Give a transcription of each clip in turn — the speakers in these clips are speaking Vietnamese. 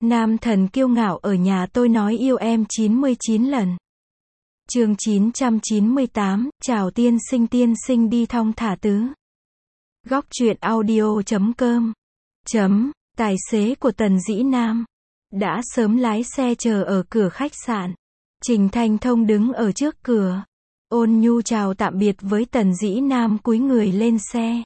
Nam thần kiêu ngạo ở nhà tôi nói yêu em 99 lần. Chương 998, chào tiên sinh đi thong thả tứ. Góc truyện audio.com. Tài xế của Tần Dĩ Nam đã sớm lái xe chờ ở cửa khách sạn. Trình Thanh Thông đứng ở trước cửa, ôn nhu chào tạm biệt với Tần Dĩ Nam, cúi người lên xe.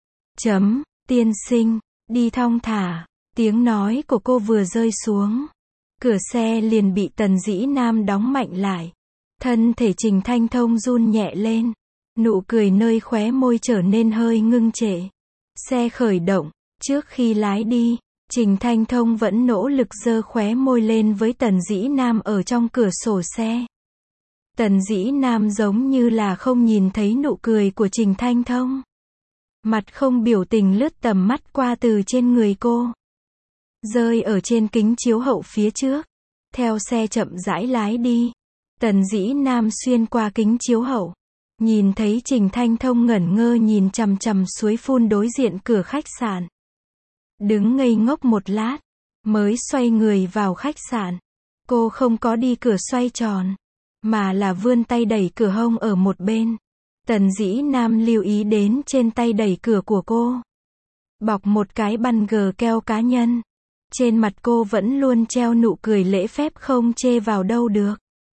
Tiên sinh, đi thong thả. Tiếng nói của cô vừa rơi xuống, cửa xe liền bị Tần Dĩ Nam đóng mạnh lại. Thân thể Trình Thanh Thông run nhẹ lên, nụ cười nơi khóe môi trở nên hơi ngưng trệ. Xe khởi động, trước khi lái đi, Trình Thanh Thông vẫn nỗ lực giơ khóe môi lên với Tần Dĩ Nam ở trong cửa sổ xe. Tần Dĩ Nam giống như là không nhìn thấy nụ cười của Trình Thanh Thông. Mặt không biểu tình lướt tầm mắt qua từ trên người cô, rơi ở trên kính chiếu hậu phía trước. Theo xe chậm rãi lái đi, Tần Dĩ Nam xuyên qua kính chiếu hậu, nhìn thấy Trình Thanh Thông ngẩn ngơ nhìn chằm chằm suối phun đối diện cửa khách sạn. Đứng ngây ngốc một lát, mới xoay người vào khách sạn. Cô không có đi cửa xoay tròn, mà là vươn tay đẩy cửa hông ở một bên. Tần Dĩ Nam lưu ý đến trên tay đẩy cửa của cô bọc một cái băng gờ keo cá nhân. Trên mặt cô vẫn luôn treo nụ cười lễ phép không chê vào đâu được.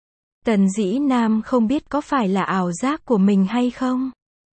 Tần Dĩ Nam không biết có phải là ảo giác của mình hay không.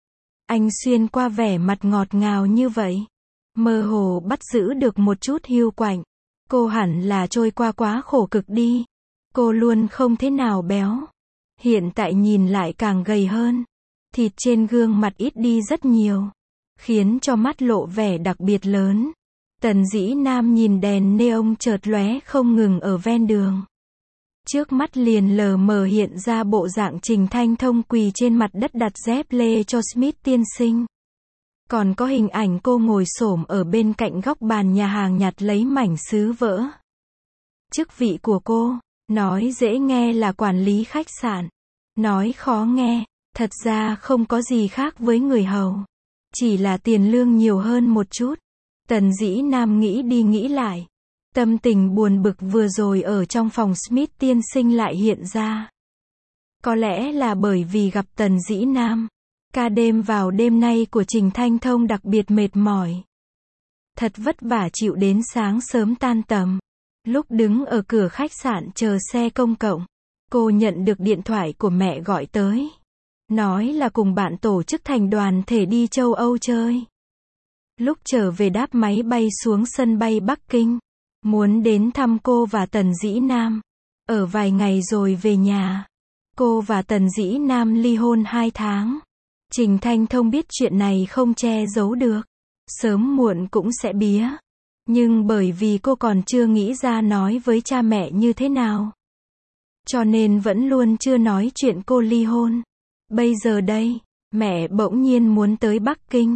Anh xuyên qua vẻ mặt ngọt ngào như vậy, mơ hồ bắt giữ được một chút hiu quạnh. Cô hẳn là trôi qua quá khổ cực đi. Cô luôn không thế nào béo, hiện tại nhìn lại càng gầy hơn. Thịt trên gương mặt ít đi rất nhiều, khiến cho mắt lộ vẻ đặc biệt lớn. Tần Dĩ Nam nhìn đèn neon chợt lóe không ngừng ở ven đường. Trước mắt liền lờ mờ hiện ra bộ dạng Trình Thanh Thông quỳ trên mặt đất đặt dép lê cho Smith tiên sinh. Còn có hình ảnh cô ngồi xổm ở bên cạnh góc bàn nhà hàng nhặt lấy mảnh sứ vỡ. Chức vị của cô, nói dễ nghe là quản lý khách sạn, nói khó nghe, thật ra không có gì khác với người hầu, chỉ là tiền lương nhiều hơn một chút. Tần Dĩ Nam nghĩ đi nghĩ lại, tâm tình buồn bực vừa rồi ở trong phòng Smith tiên sinh lại hiện ra. Có lẽ là bởi vì gặp Tần Dĩ Nam, ca đêm vào đêm nay của Trình Thanh Thông đặc biệt mệt mỏi. Thật vất vả chịu đến sáng sớm tan tầm. Lúc đứng ở cửa khách sạn chờ xe công cộng, cô nhận được điện thoại của mẹ gọi tới. Nói là cùng bạn tổ chức thành đoàn thể đi châu Âu chơi. Lúc trở về đáp máy bay xuống sân bay Bắc Kinh, muốn đến thăm cô và Tần Dĩ Nam, ở vài ngày rồi về nhà. Cô và Tần Dĩ Nam ly hôn 2 tháng. Trình Thanh Thông biết chuyện này không che giấu được, sớm muộn cũng sẽ bía. Nhưng bởi vì cô còn chưa nghĩ ra nói với cha mẹ như thế nào, cho nên vẫn luôn chưa nói chuyện cô ly hôn. Bây giờ đây, mẹ bỗng nhiên muốn tới Bắc Kinh.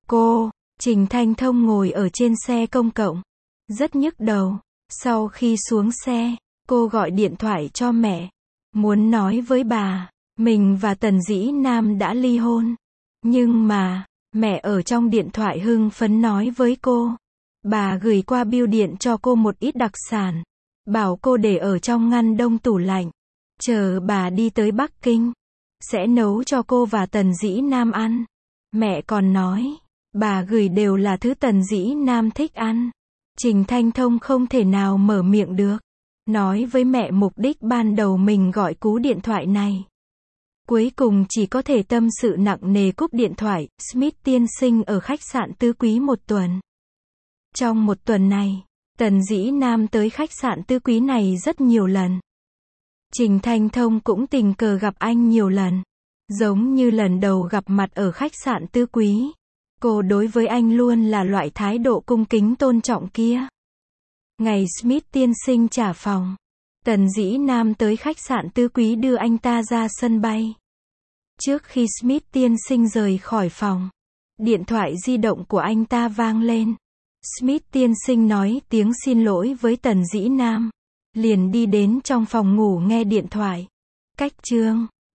Trình Thanh Thông ngồi ở trên xe công cộng, rất nhức đầu. Sau khi xuống xe, cô gọi điện thoại cho mẹ, muốn nói với bà, mình và Tần Dĩ Nam đã ly hôn. Nhưng mà, mẹ ở trong điện thoại hưng phấn nói với cô, bà gửi qua bưu điện cho cô một ít đặc sản, bảo cô để ở trong ngăn đông tủ lạnh, chờ bà đi tới Bắc Kinh, sẽ nấu cho cô và Tần Dĩ Nam ăn. Mẹ còn nói, bà gửi đều là thứ Tần Dĩ Nam thích ăn. Trình Thanh Thông không thể nào mở miệng được, nói với mẹ mục đích ban đầu mình gọi cú điện thoại này. Cuối cùng chỉ có thể tâm sự nặng nề cúp điện thoại. Smith tiên sinh ở khách sạn Tứ Quý một tuần. Trong một tuần này, Tần Dĩ Nam tới khách sạn Tứ Quý này rất nhiều lần. Trình Thanh Thông cũng tình cờ gặp anh nhiều lần. Giống như lần đầu gặp mặt ở khách sạn Tứ Quý, cô đối với anh luôn là loại thái độ cung kính tôn trọng kia. Ngày Smith tiên sinh trả phòng, Tần Dĩ Nam tới khách sạn Tứ Quý đưa anh ta ra sân bay. Trước khi Smith tiên sinh rời khỏi phòng, điện thoại di động của anh ta vang lên. Smith tiên sinh nói tiếng xin lỗi với Tần Dĩ Nam, liền đi đến trong phòng ngủ nghe điện thoại. Cách chương